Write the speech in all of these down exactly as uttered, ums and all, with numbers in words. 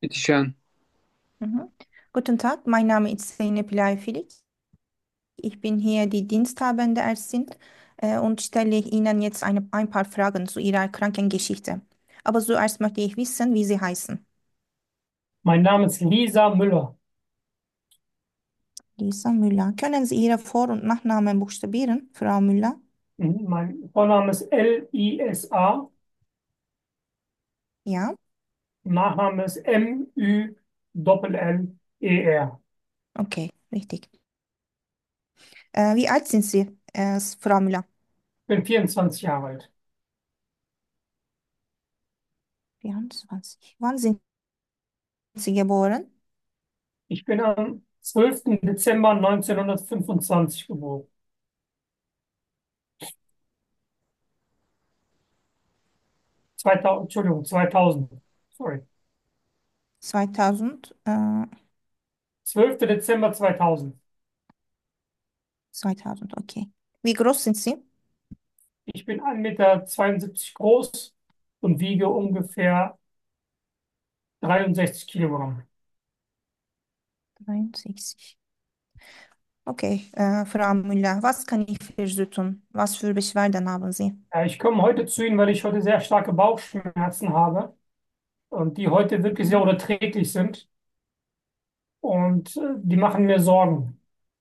Bitteschön. Mhm. Guten Tag, mein Name ist Zeynep Filik. Ich bin hier die diensthabende Ärztin äh, und stelle Ihnen jetzt eine, ein paar Fragen zu Ihrer Krankengeschichte. Aber zuerst möchte ich wissen, wie Sie heißen. Mein Name ist Lisa Müller. Lisa Müller. Können Sie Ihre Vor- und Nachnamen buchstabieren, Frau Müller? Mhm. Mein Vorname ist L I S A. Ja, Nachname ist M Ü L L E R. okay, richtig. Äh, wie alt sind Sie, äh, Frau Müller? Bin vierundzwanzig Jahre alt. vierundzwanzig. Wann sind Sie geboren? Ich bin am zwölften Dezember neunzehnhundertfünfundzwanzig geboren. zweitausend, Entschuldigung, zweitausend. Sorry. zweitausend, äh, zwölften Dezember zweitausend. zweitausend, okay. Wie groß sind Sie? Ich bin ein Meter zweiundsiebzig groß und wiege ungefähr dreiundsechzig Kilogramm. dreiundsechzig. Okay, äh, Frau Müller, was kann ich für Sie tun? Was für Beschwerden haben Sie? Ja, ich komme heute zu Ihnen, weil ich heute sehr starke Bauchschmerzen habe und die heute wirklich sehr Mhm. unerträglich sind. Und äh, die machen mir Sorgen.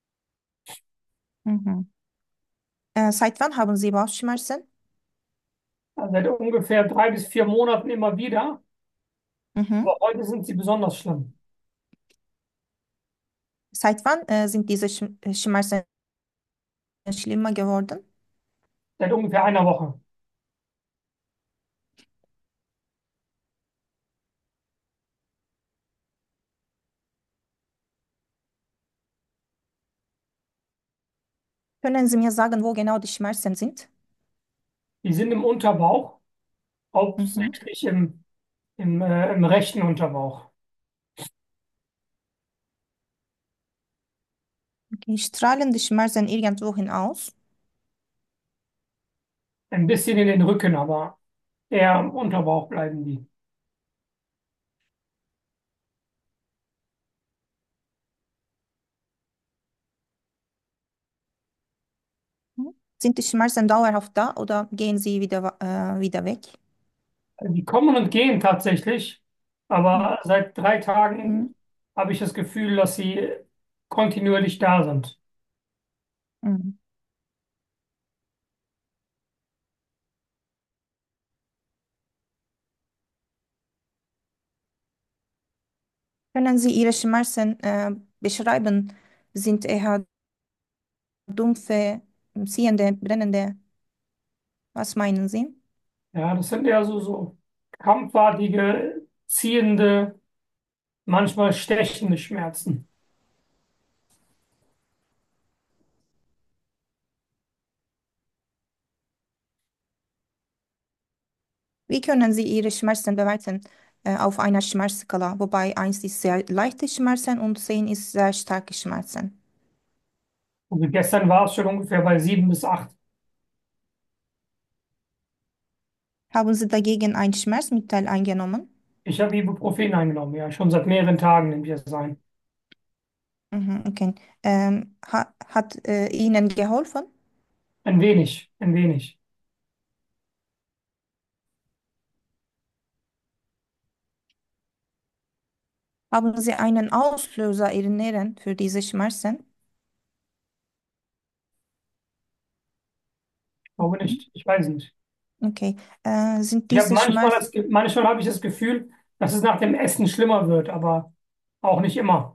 Mhm. Äh, seit wann haben Sie Bauchschmerzen? Also seit ungefähr drei bis vier Monaten immer wieder. Mhm. Aber heute sind sie besonders schlimm. Seit wann äh, sind diese Schm äh, Schmerzen schlimmer geworden? Seit ungefähr einer Woche. Können Sie mir sagen, wo genau die Schmerzen sind? Die sind im Unterbauch, Mhm. hauptsächlich im, im, äh, im rechten Unterbauch. Okay. Strahlen die Schmerzen irgendwohin aus? Ein bisschen in den Rücken, aber eher im Unterbauch bleiben die. Mhm. Sind die Schmerzen dauerhaft da oder gehen sie wieder, wa- äh, wieder weg? Also die kommen und gehen tatsächlich, aber seit drei Tagen Mhm. habe ich das Gefühl, dass sie kontinuierlich da sind. Mhm. Können Sie Ihre Schmerzen äh, beschreiben? Sind eher dumpfe, ziehende, brennende? Was meinen Sie? Ja, das sind eher so, so krampfartige, ziehende, manchmal stechende Schmerzen. Wie können Sie Ihre Schmerzen bewerten äh, auf einer Schmerzskala, wobei eins ist sehr leichte Schmerzen und zehn ist sehr starke Schmerzen? Also gestern war es schon ungefähr bei sieben bis acht. Haben Sie dagegen ein Schmerzmittel eingenommen? Ich habe Ibuprofen eingenommen, ja, schon seit mehreren Tagen nehme ich das ein. Mhm, okay. Ähm, ha hat äh, Ihnen geholfen? Ein wenig, ein wenig. Haben Sie einen Auslöser erinnern für diese Schmerzen? Ich glaube Mhm. nicht, ich weiß nicht. Okay. Äh, sind Ich habe diese manchmal Schmerzen, das, Ge- manchmal habe ich das Gefühl, dass es nach dem Essen schlimmer wird, aber auch nicht immer.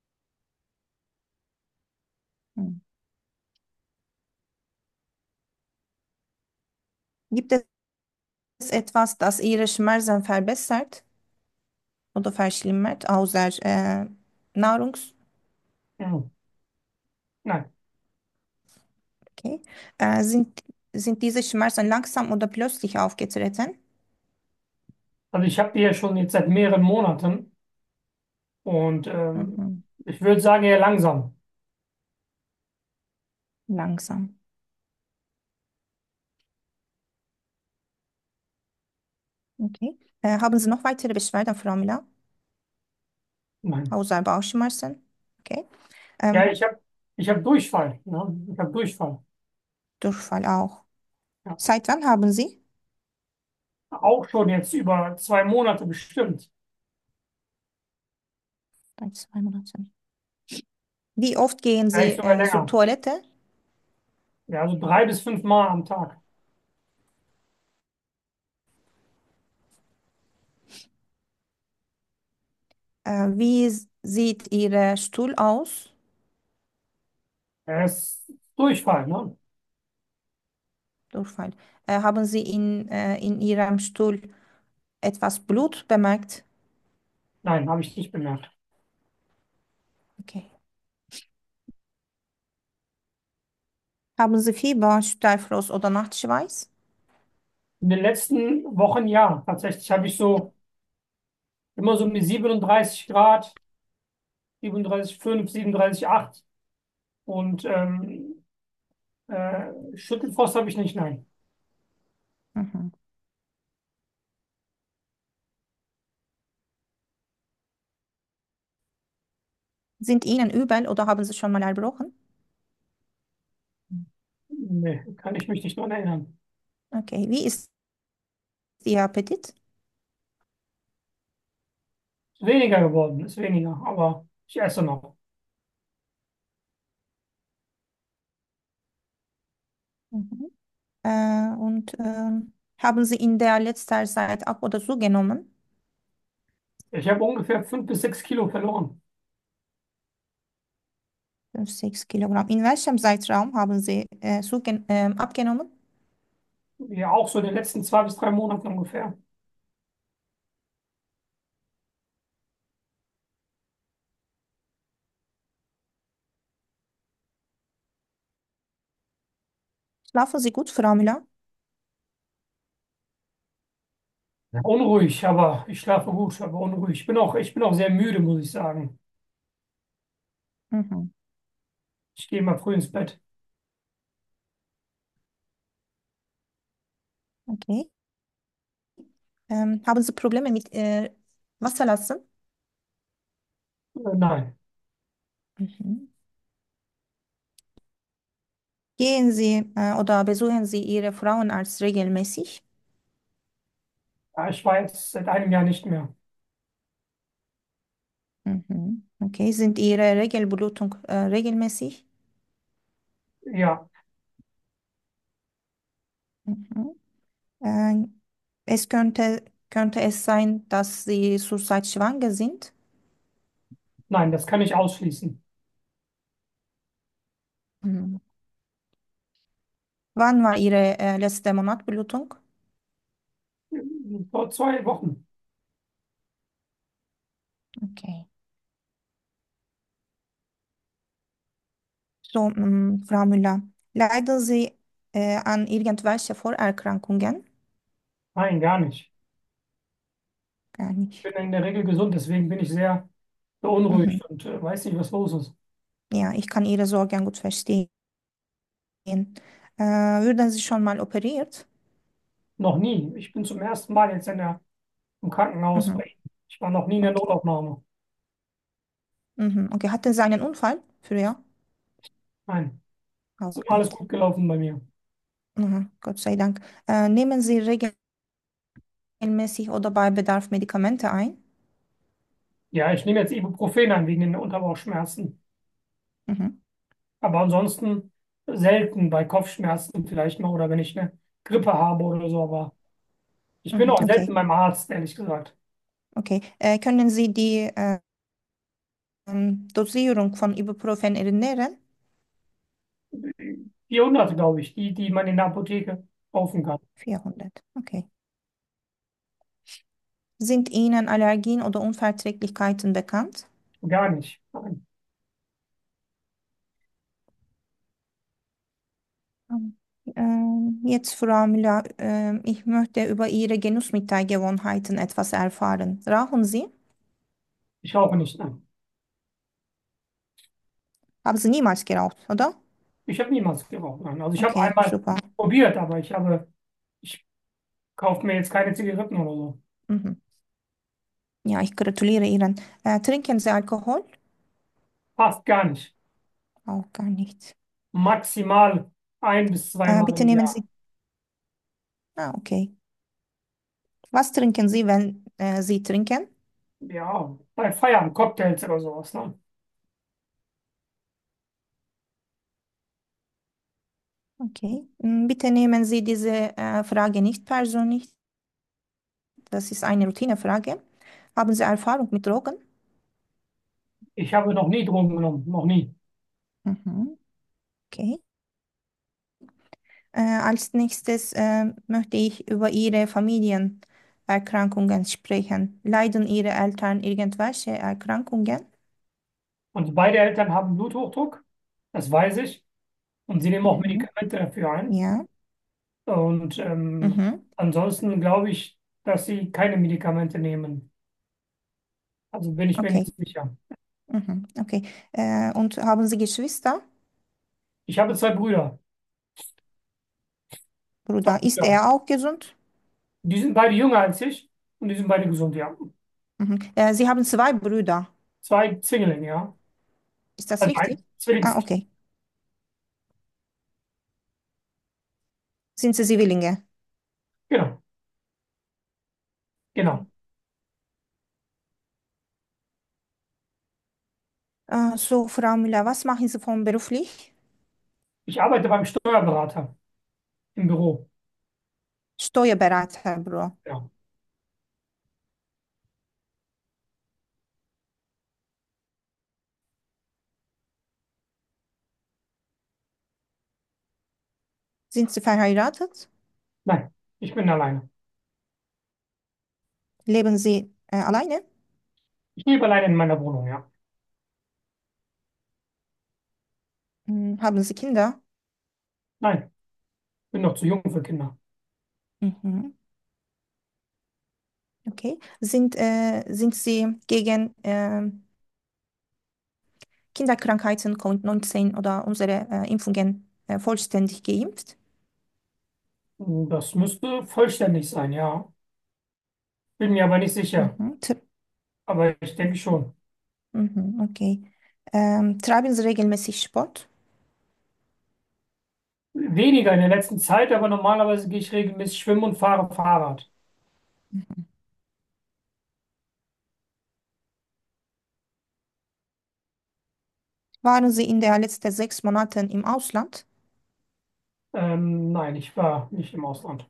gibt es etwas, das Ihre Schmerzen verbessert oder verschlimmert, außer äh, Nahrungs? Hm. Nein, Okay. Äh, sind, sind diese Schmerzen langsam oder plötzlich aufgetreten? also ich habe die ja schon jetzt seit mehreren Monaten und ähm, Mhm. ich würde sagen eher langsam. Langsam. Okay. Äh, haben Sie noch weitere Beschwerden, Frau Müller? Nein. Außer Bauchschmerzen. Okay. Ja, Ähm, ich habe ich hab Durchfall. Ne? Ich habe Durchfall. Durchfall auch. Ja. Seit wann haben Sie? Auch schon jetzt über zwei Monate bestimmt. Seit zwei Monaten. Wie oft gehen Vielleicht Sie sogar äh, zur länger. Toilette? Ja, also drei bis fünf Mal am Tag. Äh, wie s- sieht Ihr Stuhl aus? Er ist Durchfall, ne? Durchfall. Äh, haben Sie in, äh, in Ihrem Stuhl etwas Blut bemerkt? Nein, habe ich nicht bemerkt. Okay. Haben Sie Fieber, Steißfrost oder Nachtschweiß? In den letzten Wochen ja. Tatsächlich habe ich so immer so um die siebenunddreißig Grad, siebenunddreißig Komma fünf, siebenunddreißig Komma acht. Und ähm, äh, Schüttelfrost habe ich nicht, nein. Mhm. Sind Ihnen übel oder haben Sie schon mal erbrochen? Nee, kann ich mich nicht daran erinnern. Okay. Wie ist Ihr Appetit? Ist weniger geworden, ist weniger, aber ich esse noch. Mhm. Äh, und ähm, haben Sie in der letzten Zeit ab oder zugenommen? Ich habe ungefähr fünf bis sechs Kilo verloren. fünf, sechs Kilogramm. In welchem Zeitraum haben Sie äh, zugen- ähm, abgenommen? Ja, auch so in den letzten zwei bis drei Monaten ungefähr. Schlafen Sie gut, Frau Müller? Ja. Unruhig, aber ich schlafe gut, aber unruhig. Ich bin auch, ich bin auch sehr müde, muss ich sagen. Mhm. Ich gehe mal früh ins Bett. Okay. Ähm, haben Sie Probleme mit äh, Wasserlassen? Äh, nein, Mhm. Gehen Sie äh, oder besuchen Sie Ihre Frauenarzt regelmäßig? ja, ich war jetzt seit einem Jahr nicht mehr. Mhm. Okay. Sind Ihre Regelblutung äh, regelmäßig? Ja, Mhm. Äh, es könnte, könnte es sein, dass Sie zurzeit schwanger sind? nein, das kann ich ausschließen. Mhm. Wann war Ihre äh, letzte Monatblutung? Vor zwei Wochen. Okay. So, mm, Frau Müller, leiden Sie äh, an irgendwelche Vorerkrankungen? Nein, gar nicht. Gar Ich nicht. bin in der Regel gesund, deswegen bin ich sehr beunruhigt Mhm. und äh, weiß nicht, was los ist. Ja, ich kann Ihre Sorgen gut verstehen. Äh, wurden Sie schon mal operiert? Noch nie. Ich bin zum ersten Mal jetzt in der, im Krankenhaus bei Mhm. Ihnen. Ich war noch nie in der Okay. Notaufnahme. Mhm. Okay, hatten Sie einen Unfall früher? Nein, Auch alles nicht. gut gelaufen bei mir. Mhm. Gott sei Dank. Äh, nehmen Sie regelmäßig oder bei Bedarf Medikamente ein? Ja, ich nehme jetzt Ibuprofen ein wegen den Unterbauchschmerzen. Mhm. Aber ansonsten selten bei Kopfschmerzen vielleicht mal oder wenn ich eine Grippe habe oder so. Aber ich bin Mhm. auch Okay. selten beim Arzt, ehrlich gesagt. Okay. Äh, können Sie die äh, ähm, Dosierung von Ibuprofen erinnern? vierhundert, glaube ich, die, die man in der Apotheke kaufen kann. vierhundert. Okay. Sind Ihnen Allergien oder Unverträglichkeiten bekannt? Gar nicht. Nein. Ähm, ähm, jetzt, Frau Müller, ähm, ich möchte über Ihre Genussmittelgewohnheiten etwas erfahren. Rauchen Sie? Ich rauche nicht. Nein. Haben Sie niemals geraucht, oder? Ich habe niemals geraucht. Nein. Also ich habe Okay, einmal super. probiert, aber ich habe, ich kaufe mir jetzt keine Zigaretten oder so. Mhm. Ja, ich gratuliere Ihnen. Äh, trinken Sie Alkohol? Fast gar nicht. Auch gar nicht. Maximal ein bis Äh, zweimal bitte im nehmen Jahr. Sie. Ah, okay. Was trinken Sie, wenn äh, Sie trinken? Ja, bei Feiern, Cocktails oder sowas, ne? Okay. Mm, bitte nehmen Sie diese äh, Frage nicht persönlich. Das ist eine Routinefrage. Haben Sie Erfahrung mit Drogen? Ich habe noch nie Drogen genommen, noch nie. Mhm. Okay. Äh, als nächstes äh, möchte ich über Ihre Familienerkrankungen sprechen. Leiden Ihre Eltern irgendwelche Erkrankungen? Und beide Eltern haben Bluthochdruck, das weiß ich. Und sie nehmen auch Mhm. Medikamente dafür ein. Ja. Und ähm, Mhm. ansonsten glaube ich, dass sie keine Medikamente nehmen. Also bin ich mir Okay. nicht sicher. Mhm. Okay. Äh, und haben Sie Geschwister? Ich habe zwei Brüder. Zwei Bruder, ist Brüder. er auch gesund? Die sind beide jünger als ich und die sind beide gesund, ja. Mhm. Äh, Sie haben zwei Brüder. Zwei Zwillinge, ja. Ist das Also richtig? ein Ah, Zwillings. okay. Sind Sie Zwillinge? Genau, genau. Äh, so, Frau Müller, was machen Sie von beruflich? Ich arbeite beim Steuerberater im Büro. Steuerberater, Bro. Ja. Sind Sie verheiratet? Nein, ich bin alleine. Leben Sie äh, alleine? Ich lebe alleine in meiner Wohnung, ja. Hm, haben Sie Kinder? Nein, bin noch zu jung für Kinder. Mhm. Okay. Sind, äh, sind Sie gegen ähm, Kinderkrankheiten, Covid neunzehn oder unsere äh, Impfungen äh, vollständig geimpft? Das müsste vollständig sein, ja. Bin mir aber nicht sicher. Mhm. Tr- Aber ich denke schon. Mhm. Okay. Ähm, treiben Sie regelmäßig Sport? Weniger in der letzten Zeit, aber normalerweise gehe ich regelmäßig schwimmen und fahre Fahrrad. Mhm. Waren Sie in den letzten sechs Monaten im Ausland? Ähm, nein, ich war nicht im Ausland.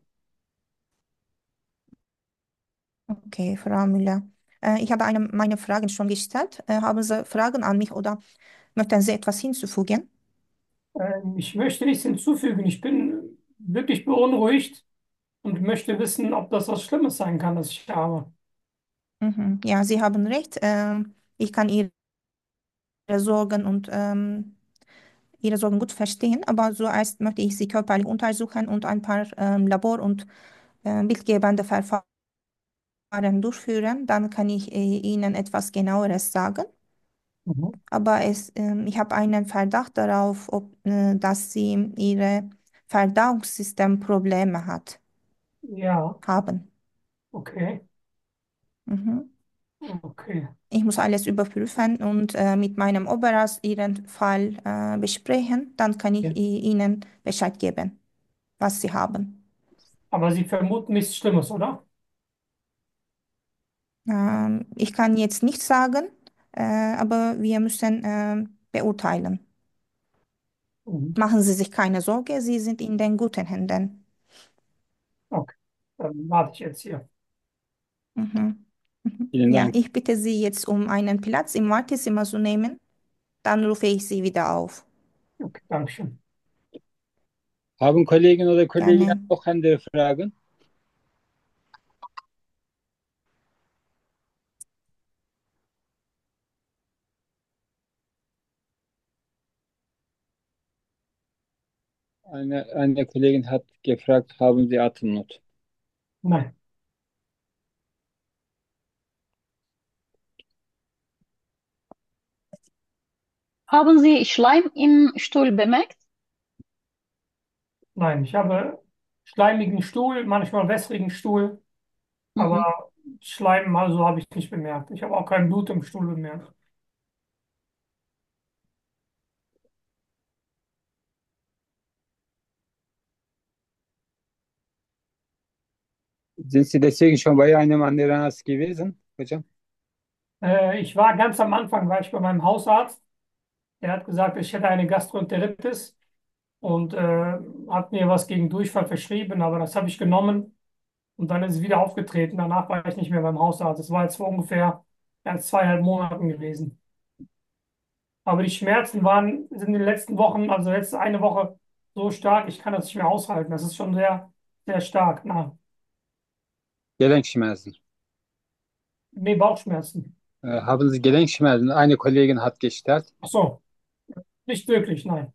Okay, Frau Müller. Äh, ich habe eine, meine Fragen schon gestellt. Äh, haben Sie Fragen an mich oder möchten Sie etwas hinzufügen? Ähm, ich möchte nichts hinzufügen. Ich bin wirklich beunruhigt und möchte wissen, ob das was Schlimmes sein kann, das ich habe. Mhm. Ja, Sie haben recht. Ähm, ich kann Ihre Sorgen und ähm, Ihre Sorgen gut verstehen, aber zuerst möchte ich Sie körperlich untersuchen und ein paar ähm, Labor- und äh, bildgebende Verfahren durchführen. Dann kann ich äh, Ihnen etwas genaueres sagen. Mhm. Aber es, ähm, ich habe einen Verdacht darauf, ob, äh, dass Sie Ihre Verdauungssystemprobleme hat, Ja, haben. okay, Mhm. okay. Ich muss alles überprüfen und äh, mit meinem Oberarzt Ihren Fall äh, besprechen. Dann kann Ja. ich i- Ihnen Bescheid geben, was Sie haben. Aber Sie vermuten nichts Schlimmes, oder? Ähm, ich kann jetzt nichts sagen, äh, aber wir müssen ähm, beurteilen. Mhm. Machen Sie sich keine Sorge, Sie sind in den guten Händen. Okay, dann warte ich jetzt hier. Mhm. Mhm. Vielen Ja, Dank. ich bitte Sie jetzt um einen Platz im Wartezimmer zu nehmen. Dann rufe ich Sie wieder auf. Okay, Dankeschön. Haben Kollegen oder Kolleginnen Gerne. noch andere Fragen? Eine, eine Kollegin hat gefragt, haben Sie Atemnot? Nein, Haben Sie Schleim im Stuhl bemerkt? nein, ich habe schleimigen Stuhl, manchmal wässrigen Stuhl, aber Mhm. Schleim, also habe ich nicht bemerkt. Ich habe auch kein Blut im Stuhl bemerkt. Sind Sie deswegen schon bei einem anderen Arzt gewesen, hocam? Äh, ich war ganz am Anfang, war ich bei meinem Hausarzt. Der hat gesagt, ich hätte eine Gastroenteritis und äh, hat mir was gegen Durchfall verschrieben, aber das habe ich genommen und dann ist es wieder aufgetreten. Danach war ich nicht mehr beim Hausarzt. Das war jetzt vor ungefähr ja, zweieinhalb Monaten gewesen. Aber die Schmerzen waren, sind in den letzten Wochen, also letzte eine Woche, so stark, ich kann das nicht mehr aushalten. Das ist schon sehr, sehr stark. Na, Gelenkschmerzen. nee, Bauchschmerzen. Äh, haben Sie Gelenkschmerzen? Eine Kollegin hat gestellt. Ach so, nicht wirklich, nein.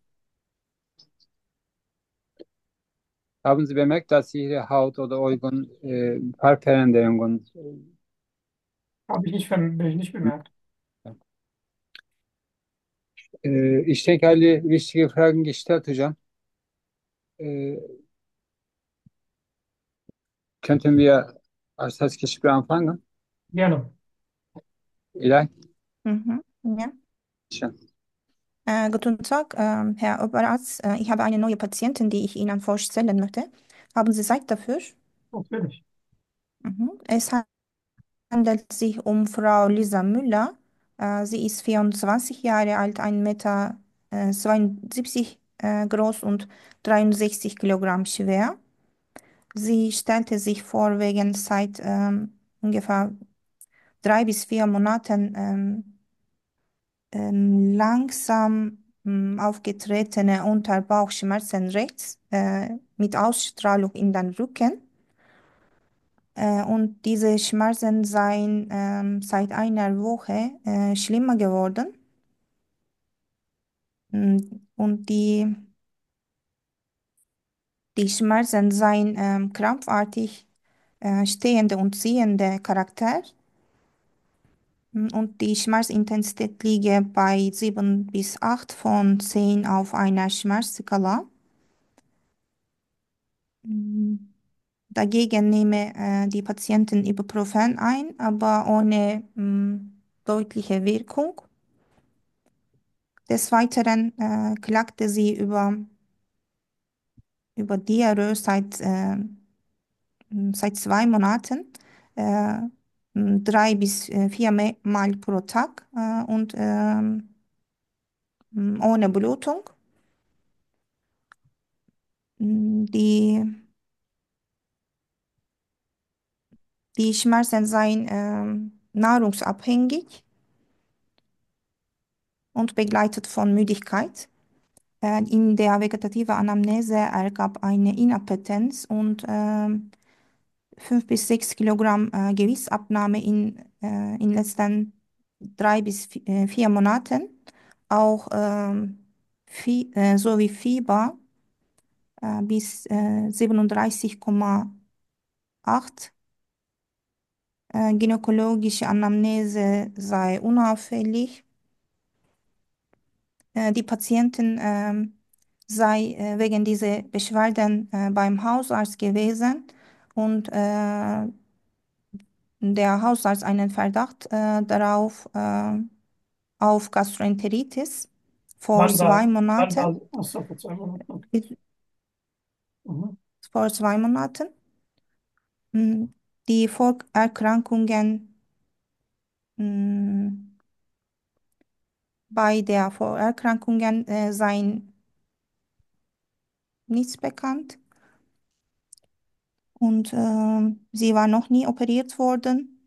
Haben Sie bemerkt, dass Ihre Haut oder Organ äh, Farbveränderungen Habe ich nicht, verm- ich nicht bemerkt. äh, ich denke, alle wichtige Fragen gestellt, hocam. Äh, könnten wir als das Gespräch anfangen? Gerne. İlay. Mhm. Ja. Schön. Äh, guten Tag, ähm, Herr Oberarzt. Äh, ich habe eine neue Patientin, die ich Ihnen vorstellen möchte. Haben Sie Zeit dafür? Natürlich. Mhm. Es handelt sich um Frau Lisa Müller. Äh, sie ist vierundzwanzig Jahre alt, ein Meter äh, zweiundsiebzig äh, groß und dreiundsechzig Kilogramm schwer. Sie stellte sich vor, wegen seit ähm, ungefähr drei bis vier Monaten ähm, ähm, langsam ähm, aufgetretene Unterbauchschmerzen rechts äh, mit Ausstrahlung in den Rücken. Äh, und diese Schmerzen seien ähm, seit einer Woche äh, schlimmer geworden. Mm, Und die, die Schmerzen seien ähm, krampfartig, äh, stehende und ziehende Charakter. Mm, Und die Schmerzintensität liege bei sieben bis acht von zehn auf einer Schmerzskala. Mm, Dagegen nehme äh, die Patientin Ibuprofen ein, aber ohne mm, deutliche Wirkung. Des Weiteren äh, klagte sie über, über Diarrhoe seit, äh, m, seit zwei Monaten, äh, m, drei bis äh, vier Me- Mal pro Tag äh, und ähm, m, ohne Blutung. M, Die, die Schmerzen seien ähm, nahrungsabhängig und begleitet von Müdigkeit. Äh, in der vegetativen Anamnese ergab eine Inappetenz und ähm, fünf bis sechs Kilogramm äh, Gewichtsabnahme in, äh, in letzten drei bis vi- äh, vier Monaten. Auch ähm, Fie äh, sowie Fieber äh, bis äh, siebenunddreißig Komma acht. Äh, gynäkologische Anamnese sei unauffällig. Äh, die Patientin ähm, sei äh, wegen dieser Beschwerden äh, beim Hausarzt gewesen und äh, der Hausarzt einen Verdacht äh, darauf äh, auf Gastroenteritis vor Wann zwei war, wann Monaten. war, achso, vor zwei Monaten. Okay. Mhm. Vor zwei Monaten. Mm, Die Vorerkrankungen, mm, bei der Vorerkrankungen äh, seien nichts bekannt und ähm, sie war noch nie operiert worden.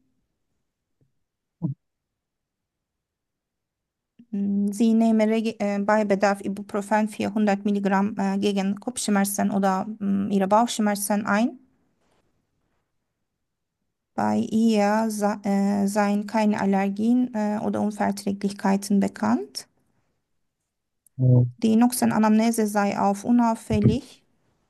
Mm, Sie nehme regi- äh, bei Bedarf Ibuprofen vierhundert Milligramm äh, gegen Kopfschmerzen oder mm, ihre Bauchschmerzen ein. Bei ihr sa- äh, seien keine Allergien äh, oder Unverträglichkeiten bekannt. Mhm. Die Noxen-Anamnese sei auf unauffällig.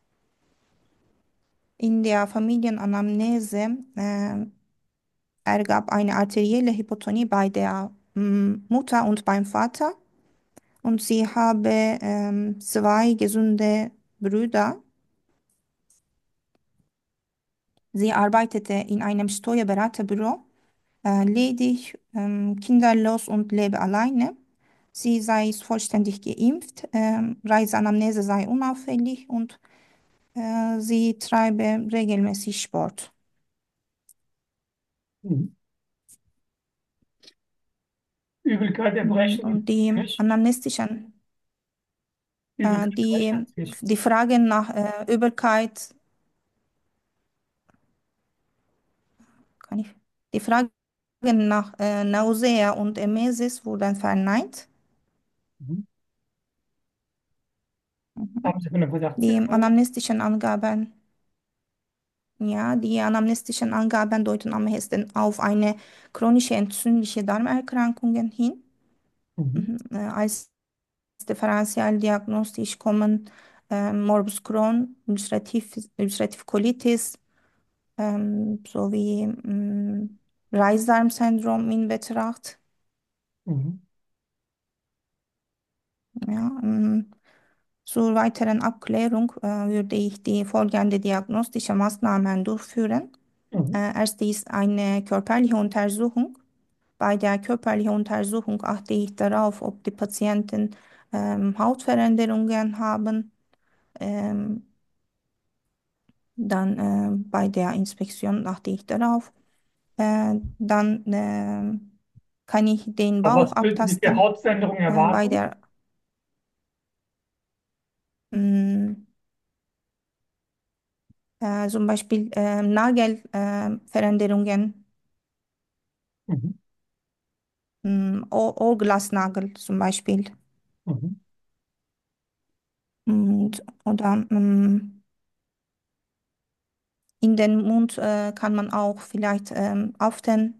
In der Familienanamnese äh, ergab eine arterielle Hypotonie bei der mm, Mutter und beim Vater. Und sie habe ähm, zwei gesunde Brüder. Sie arbeitete in einem Steuerberaterbüro, äh, ledig, ähm, kinderlos und lebe alleine. Sie sei vollständig geimpft, ähm, Reiseanamnese sei unauffällig und äh, sie treibe regelmäßig Sport. Mhm. Übelkeit, Mm, Erbrechen, Und die nicht? anamnestischen, äh, Übelkeit, die, Erbrechen, nicht. die Frage nach äh, Übelkeit, kann ich, die Frage nach äh, Nausea und Emesis wurden verneint. Mhm. Mhm. Haben Sie von der Die Verdachtsdiagnose? anamnestischen Angaben, ja, die anamnestischen Angaben deuten am ehesten auf eine chronische entzündliche Darmerkrankungen hin. Mhm. Mhm. Äh, als differentialdiagnostisch kommen äh, Morbus Crohn, ulcerativ, ulcerative Colitis ähm, sowie mh, Reisdarmsyndrom in Betracht. Mhm. Ja, mh, zur weiteren Abklärung äh, würde ich die folgende diagnostische Maßnahmen durchführen. Mhm. Äh, erste ist eine körperliche Untersuchung. Bei der körperlichen Untersuchung achte ich darauf, ob die Patienten ähm, Hautveränderungen haben. Ähm, dann äh, bei der Inspektion achte ich darauf. Äh, dann äh, kann ich den Aber Bauch was würden Sie für abtasten. Hautveränderungen Äh, bei erwarten? der mh, äh, zum Beispiel äh, Nagelveränderungen, äh, Veränderungen, Mhm. mh, Ohr- Ohrglasnagel zum Beispiel. Mhm. Und, oder mh, in den Mund äh, kann man auch vielleicht ähm, Aften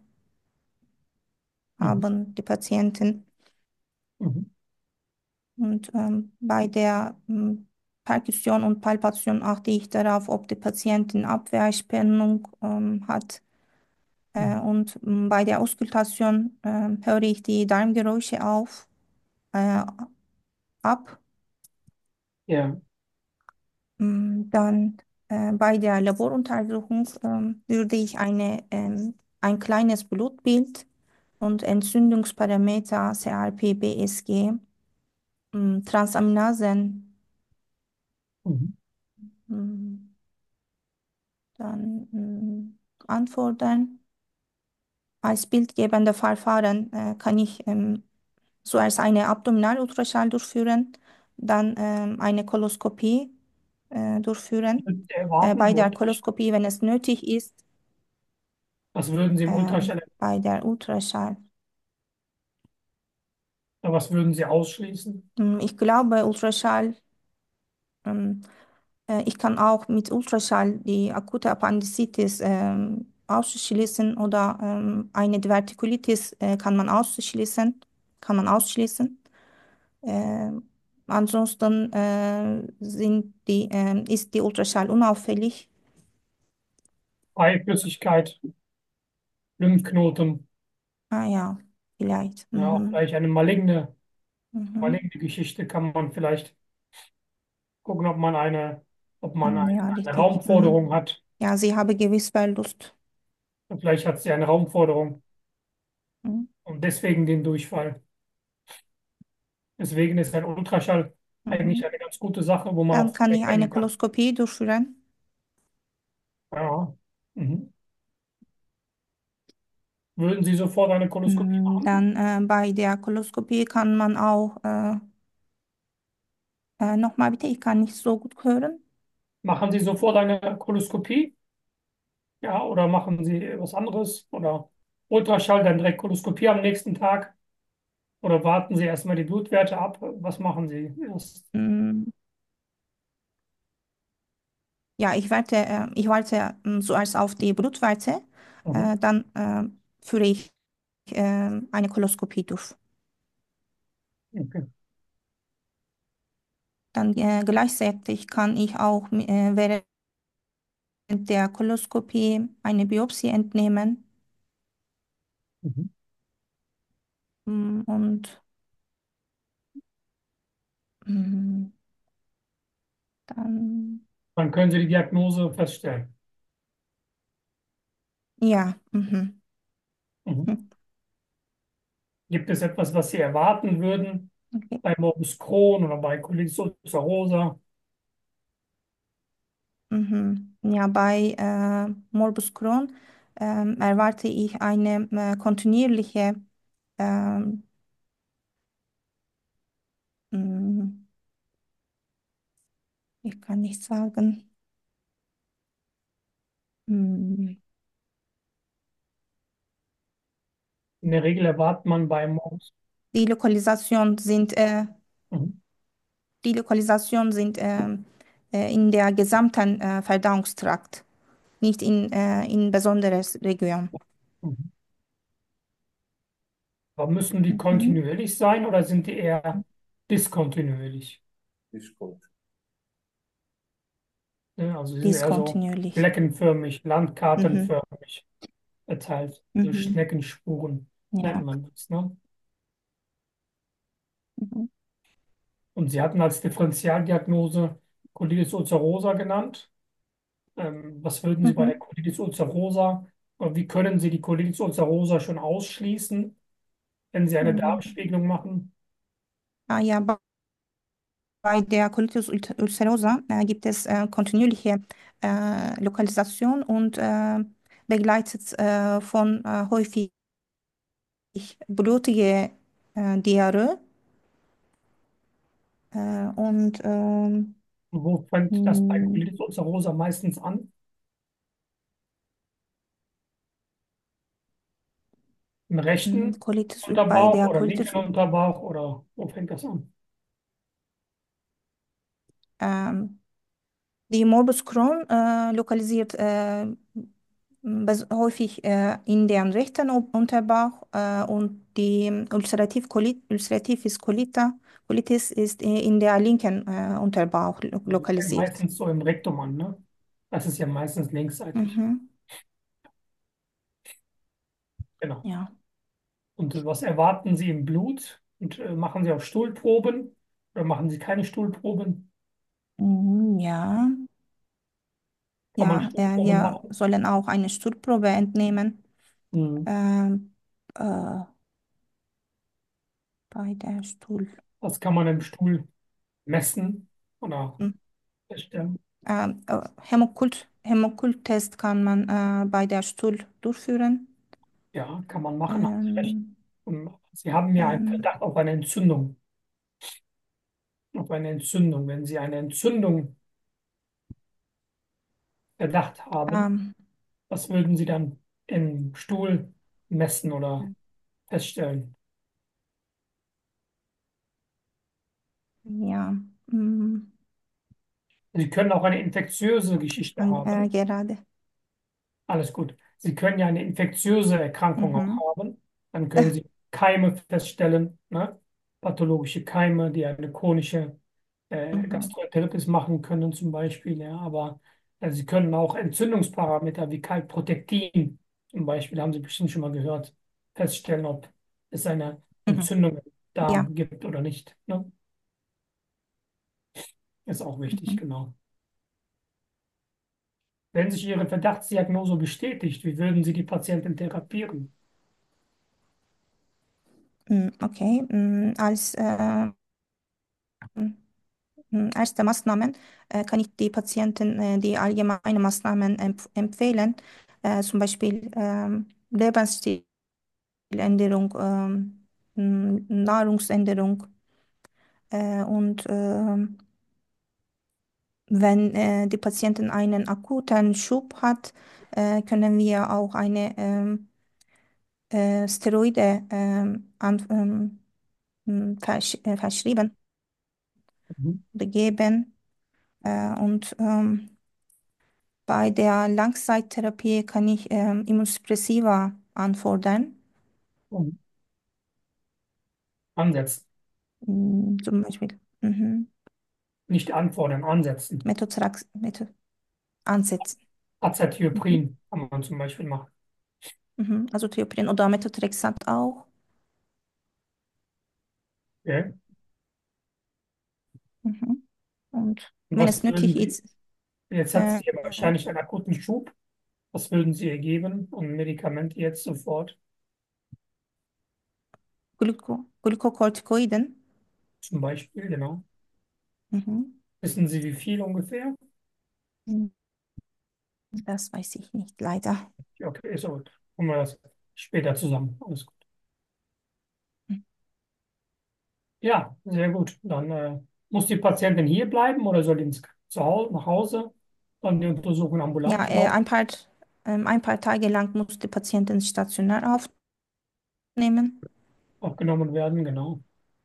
Mhm. haben, die Patienten. Mhm. Und ähm, bei der ähm, Perkussion und Palpation achte ich darauf, ob die Patientin Abwehrspannung ähm, hat. Äh, Mhm. und ähm, bei der Auskultation ähm, höre ich die Darmgeräusche auf, äh, ab. Ja. Mm, Dann äh, bei der Laboruntersuchung ähm, würde ich eine, ähm, ein kleines Blutbild und Entzündungsparameter C R P, B S G, mm, Transaminasen, Mhm. mm, dann mm, anfordern. Als bildgebende Verfahren äh, kann ich ähm, zuerst eine Abdominalultraschall durchführen, dann ähm, eine Koloskopie äh, durchführen. Würden Sie Äh, erwarten bei im der Ultraschall? Koloskopie, wenn es nötig ist, Was würden Sie im ähm, Ultraschall, bei der Ultraschall. was würden Sie ausschließen? Mm, Ich glaube, Ultraschall, ähm, äh, ich kann auch mit Ultraschall die akute Appendicitis ähm, ausschließen oder ähm, eine Divertikulitis äh, kann man ausschließen, kann man ausschließen. Ähm, ansonsten äh, sind die, ähm, ist die Ultraschall unauffällig. Freiflüssigkeit, Lymphknoten, Ah ja, vielleicht. ja, auch Mhm. vielleicht eine maligne, Mhm. maligne Geschichte kann man vielleicht gucken, ob man eine, ob man Mm, eine, Ja, eine richtig. Raumforderung Mhm. hat. Ja, sie habe gewiss Verlust. Vielleicht hat sie eine Raumforderung Mhm. und deswegen den Durchfall. Deswegen ist ein Ultraschall eigentlich Mhm. eine ganz gute Sache, wo man Dann auch viel kann ich eine erkennen kann. Koloskopie durchführen. Ja. Mhm. Würden Sie sofort eine Koloskopie Mm, machen? Dann äh, bei der Koloskopie kann man auch, äh, äh, nochmal bitte, ich kann nicht so gut hören. Machen Sie sofort eine Koloskopie? Ja, oder machen Sie was anderes? Oder Ultraschall, dann direkt Koloskopie am nächsten Tag? Oder warten Sie erstmal die Blutwerte ab? Was machen Sie erst? Mm, Ja, ich warte, äh, ich warte ähm, zuerst auf die Blutwerte, Mhm. äh, dann äh, führe ich äh, eine Koloskopie durch. Okay. Dann äh, gleichzeitig kann ich auch äh, während der Koloskopie eine Biopsie entnehmen. Mhm. Mm, Und mm, dann, Dann können Sie die Diagnose feststellen. Ja. Mhm. Mhm. Mhm. Gibt es etwas, was Sie erwarten würden Okay. bei Morbus Crohn oder bei Colitis ulcerosa? Mhm. Ja, bei äh, Morbus Crohn ähm, erwarte ich eine äh, kontinuierliche, ähm, mh, ich kann nicht sagen, mh, In der Regel erwartet man bei Morbus. die Lokalisation sind, äh, Mhm. die Lokalisation sind ähm, äh, in der gesamten äh, Verdauungstrakt, nicht in, äh, in besonderes Region. Mhm. Aber müssen die Mhm. kontinuierlich sein oder sind die eher diskontinuierlich? Ja, also sie sind eher so Diskontinuierlich. fleckenförmig, Mhm. landkartenförmig verteilt. So Mhm. Schneckenspuren nennt Ja. man das, ne? Mhm. Und Sie hatten als Differentialdiagnose Colitis ulcerosa genannt. Ähm, was würden Sie bei der Mhm. Colitis ulcerosa, oder wie können Sie die Colitis ulcerosa schon ausschließen, wenn Sie eine Mhm. Darmspiegelung machen? Ah, ja, bei bei der Colitis ult- ulcerosa äh, gibt es äh, kontinuierliche äh, Lokalisation und äh, begleitet äh, von äh, häufig blutige äh, Diarrhoe äh, und ähm, Und wo fängt das bei mh, Colitis ulcerosa meistens an? Im mh, rechten Colitis bei Unterbauch der oder linken Colitis Unterbauch oder wo fängt das an? ähm, die Morbus Crohn äh, lokalisiert äh, bes- häufig äh, in den rechten O- Unterbauch äh, und die ulcerativ Colit ulcerativis Colita Colitis ist i- in der linken äh, Unterbauch lo Also es fängt lokalisiert. meistens so im Rektum an, ne? Das ist ja meistens linksseitig. Mhm. Genau. Ja. Und äh, was erwarten Sie im Blut? Und äh, machen Sie auch Stuhlproben oder machen Sie keine Stuhlproben? Mhm, ja. Kann man Ja, äh, Stuhlproben wir machen? sollen auch eine Stuhlprobe entnehmen. Mhm. Ähm, äh, bei der Stuhl. Was kann man im Stuhl messen oder hm, feststellen? Ähm, äh, Hämokult, Hämokult-Test kann man äh, bei der Stuhl durchführen. Ja, kann man machen, haben Sie recht. Ähm, Und Sie haben ja einen ähm, Verdacht auf eine Entzündung. Auf eine Entzündung. Wenn Sie eine Entzündung Verdacht haben, ähm, was würden Sie dann im Stuhl messen oder feststellen? ja, hm, Sie können auch eine infektiöse ich Geschichte kann äh, haben. gerade. Alles gut. Sie können ja eine infektiöse Erkrankung auch Mhm. haben. Dann Äh, können Sie Keime feststellen, ne? Pathologische Keime, die eine chronische äh, mhm. Gastroenteritis machen können zum Beispiel. Ja. Aber äh, Sie können auch Entzündungsparameter wie Kalprotektin zum Beispiel, haben Sie bestimmt schon mal gehört, feststellen, ob es eine Mhm. Entzündung im Ja. Darm gibt oder nicht. Ne? Ist auch wichtig, Mhm. genau. Wenn sich Ihre Verdachtsdiagnose bestätigt, wie würden Sie die Patientin therapieren? Mm, okay. Mm, als äh, mm, erste Maßnahmen äh, kann ich die Patienten äh, die allgemeine Maßnahmen empf empfehlen, äh, zum Beispiel ähm, Lebensstiländerung, ähm, mm, Nahrungsänderung äh, und ähm, wenn äh, die Patientin einen akuten Schub hat, äh, können wir auch eine ähm, äh, Steroide ähm, an, ähm, m, versch äh, verschrieben Mhm. oder geben. Äh, und ähm, bei der Langzeittherapie kann ich ähm, Immunsuppressiva anfordern, Mhm. Ansetzen. m, zum Beispiel mhm. Nicht anfordern, ansetzen. Methotrax Metho ansetzen. Mhm. Azathioprin kann man zum Beispiel machen. Mhm. Also Thioprin oder Methotrexat auch. Okay. Mhm. Und Und wenn was es nötig würden Sie? ist, Jetzt hat äh, sie ja wahrscheinlich einen akuten Schub. Was würden Sie ihr geben an Medikamente jetzt sofort? Gluko, Glukokortikoiden. Zum Beispiel, genau. Mhm. Wissen Sie, wie viel ungefähr? Das weiß ich nicht, leider. Ja, okay, ist gut. Kommen wir das später zusammen. Alles gut. Ja, sehr gut. Dann äh, muss die Patientin hier bleiben oder soll die ins, zu Hause, nach Hause? Dann die Untersuchung Ja, ambulant äh, laufen, ein paar, ähm, ein paar Tage lang muss die Patientin stationär aufnehmen. aufgenommen werden, genau.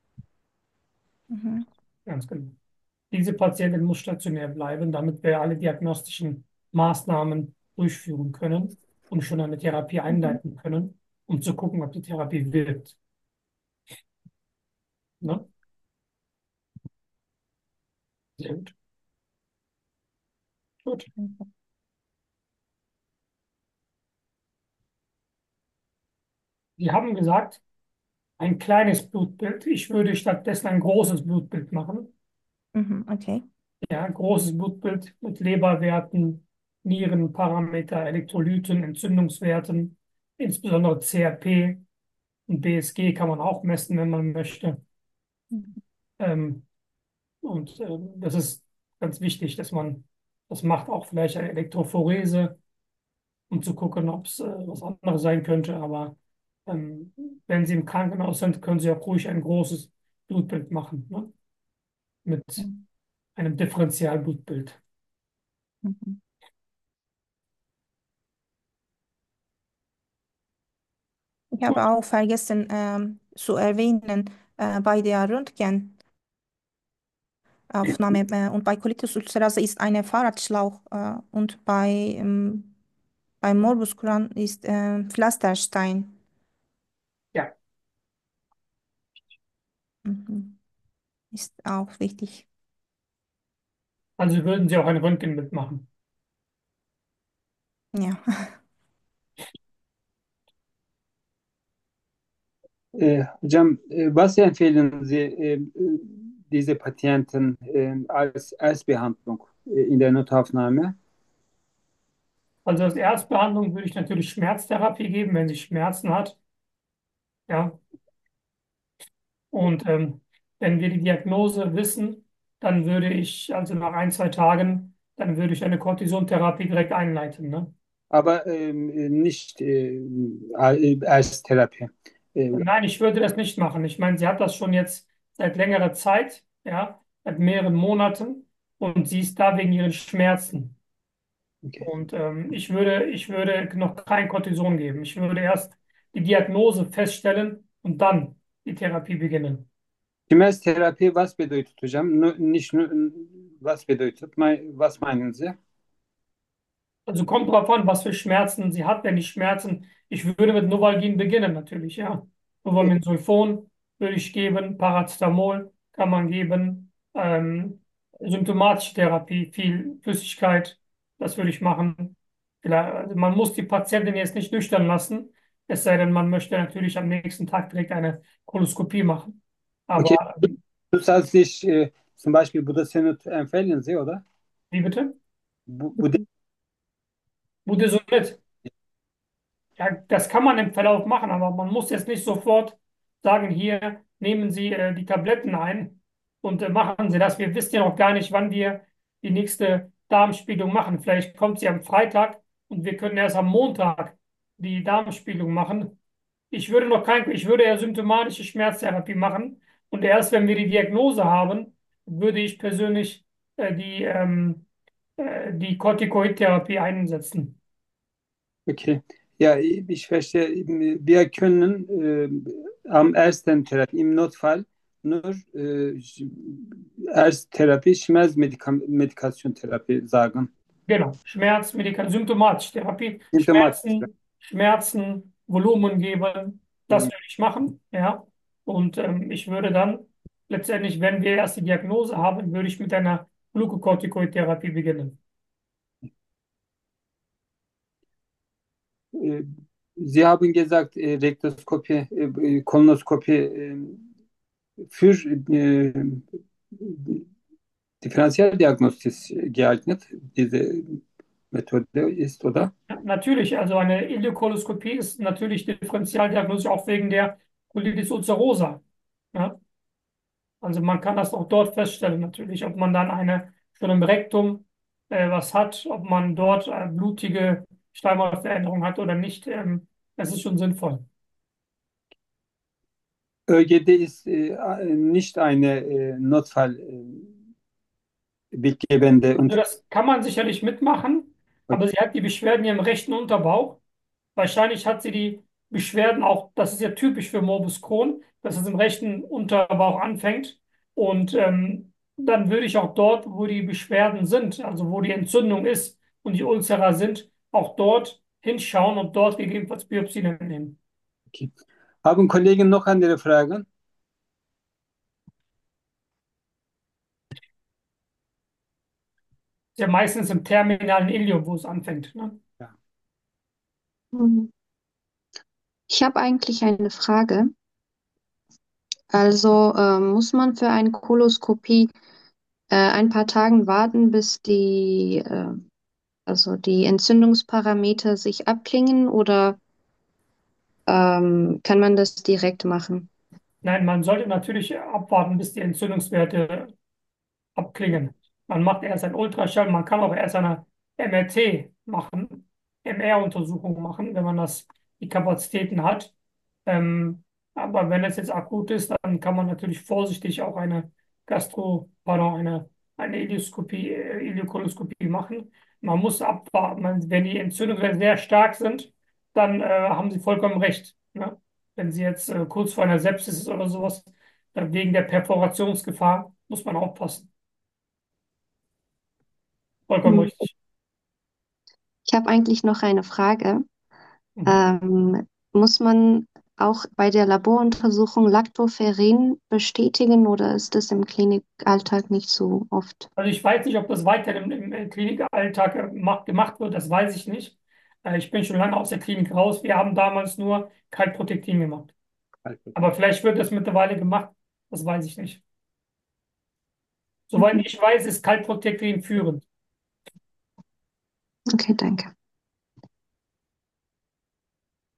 Mhm. Ganz genau. Diese Patientin muss stationär bleiben, damit wir alle diagnostischen Maßnahmen durchführen können und schon eine Therapie Mhm. einleiten können, um zu gucken, ob die Therapie wirkt. Ne? Sehr gut. Gut. Sie haben gesagt, ein kleines Blutbild. Ich würde stattdessen ein großes Blutbild machen. Mhm. Okay. Ja, ein großes Blutbild mit Leberwerten, Nierenparameter, Elektrolyten, Entzündungswerten, insbesondere C R P und B S G kann man auch messen, wenn man möchte. Mhm. Ähm, und ähm, das ist ganz wichtig, dass man das macht, auch vielleicht eine Elektrophorese, um zu gucken, ob es äh, was anderes sein könnte. Aber ähm, wenn Sie im Krankenhaus sind, können Sie auch ruhig ein großes Blutbild machen, ne? Mit einem Differentialblutbild. Mhm. Ich habe Gut. auch vergessen ähm, zu erwähnen, äh, bei der Röntgenaufnahme äh, und bei Colitis ulcerosa ist eine Fahrradschlauch äh, und bei, ähm, bei Morbus Crohn ist äh, Pflasterstein. Ja, Mhm. Ist auch wichtig. also würden Sie auch ein Röntgen mitmachen. Ja. Äh, hocam, e, was empfehlen Sie e, diese Patienten e, als Erstbehandlung e, in der Notaufnahme? Also als Erstbehandlung würde ich natürlich Schmerztherapie geben, wenn sie Schmerzen hat. Ja, und ähm, wenn wir die Diagnose wissen, dann würde ich, also nach ein, zwei Tagen, dann würde ich eine Cortisontherapie direkt einleiten. Ne? Aber ähm, nicht äh, äh, Ersttherapie. Äh, Nein, ich würde das nicht machen. Ich meine, sie hat das schon jetzt seit längerer Zeit, ja, seit mehreren Monaten und sie ist da wegen ihren Schmerzen. okay. Und ähm, ich würde, ich würde noch kein Cortison geben. Ich würde erst die Diagnose feststellen und dann die Therapie beginnen. Kimyoterapi was bedeutet hocam? Nu- Nicht nur, was bedeutet? Me- Was meinen Sie? Also kommt drauf an, was für Schmerzen sie hat. Wenn die Schmerzen, ich würde mit Novalgin beginnen natürlich, ja. Äh, Novalgin Sulfon würde ich geben, Paracetamol kann man geben, ähm, symptomatische Therapie, viel Flüssigkeit, das würde ich machen. Vielleicht, also man muss die Patientin jetzt nicht nüchtern lassen, es sei denn, man möchte natürlich am nächsten Tag direkt eine Koloskopie machen. Okay, Aber ähm, zusätzlich äh, zum Beispiel Budesonid empfehlen Sie, oder? wie bitte? Bu Bude Budesonid. Ja, das kann man im Verlauf machen, aber man muss jetzt nicht sofort sagen, hier nehmen Sie äh, die Tabletten ein und äh, machen Sie das. Wir wissen ja noch gar nicht, wann wir die nächste Darmspiegelung machen. Vielleicht kommt sie am Freitag und wir können erst am Montag die Darmspiegelung machen. Ich würde noch kein, ich würde ja symptomatische Schmerztherapie machen und erst wenn wir die Diagnose haben, würde ich persönlich äh, die, ähm, äh, die Corticoid-Therapie einsetzen. okay. Ja, ich verstehe. Wir können äh, am ersten Therapie im Notfall nur äh, Ersttherapie, Schmerzmedikationstherapie sagen. Genau, Schmerz, Medikament, symptomatische Therapie, Symptomatisch. Schmerzen, Schmerzen, Volumen geben, das Mhm. würde ich machen, ja. Und ähm, ich würde dann letztendlich, wenn wir erst die Diagnose haben, würde ich mit einer Glukokortikoid-Therapie beginnen. Äh, Sie haben gesagt, äh, Rektoskopie, äh, Kolonoskopie äh, für äh, Differentialdiagnostisch geeignet. Diese, Methode ist, oder? Ja, natürlich, also eine Ileokoloskopie ist natürlich differentialdiagnostisch auch wegen der Colitis ulcerosa. Ja? Also man kann das auch dort feststellen, natürlich, ob man dann eine schon im Rektum äh, was hat, ob man dort äh, blutige Schleimhautveränderung hat oder nicht. Ähm, das ist schon sinnvoll. ÖGD ist äh, nicht eine äh, Notfall äh, bildgebende Also und das kann man sicherlich mitmachen, aber sie hat die Beschwerden hier im rechten Unterbauch. Wahrscheinlich hat sie die Beschwerden auch, das ist ja typisch für Morbus Crohn, dass es im rechten Unterbauch anfängt. Und ähm, dann würde ich auch dort, wo die Beschwerden sind, also wo die Entzündung ist und die Ulzera sind, auch dort hinschauen und dort gegebenenfalls Biopsien entnehmen. okay. Haben Kollegen noch andere Fragen? Ist ja meistens im terminalen Ileum, wo es anfängt. Ne? Ja. Hm. Ich habe eigentlich eine Frage. Also ähm, muss man für eine Koloskopie äh, ein paar Tagen warten, bis die, äh, also die Entzündungsparameter sich abklingen oder ähm, kann man das direkt machen? Nein, man sollte natürlich abwarten, bis die Entzündungswerte abklingen. Man macht erst ein Ultraschall, man kann auch erst eine M R T machen, M R-Untersuchung machen, wenn man das, die Kapazitäten hat. Ähm, aber wenn es jetzt akut ist, dann kann man natürlich vorsichtig auch eine Gastro, pardon, eine, eine Ileoskopie, äh, Ileokoloskopie machen. Man muss abwarten, man, wenn die Entzündungen sehr stark sind, dann äh, haben Sie vollkommen recht. Ne? Wenn Sie jetzt äh, kurz vor einer Sepsis ist oder sowas, dann wegen der Perforationsgefahr muss man aufpassen. Vollkommen Hm. richtig. Ich habe eigentlich noch eine Frage. Mhm. Ähm, muss man auch bei der Laboruntersuchung Lactoferrin bestätigen oder ist das im Klinikalltag nicht so oft? Also ich weiß nicht, ob das weiterhin im, im Klinikalltag äh, macht, gemacht wird, das weiß ich nicht. Äh, ich bin schon lange aus der Klinik raus. Wir haben damals nur Kaltprotektin gemacht. Aber vielleicht wird das mittlerweile gemacht, das weiß ich nicht. Soweit Mhm. ich weiß, ist Kaltprotektin führend. Okay, danke.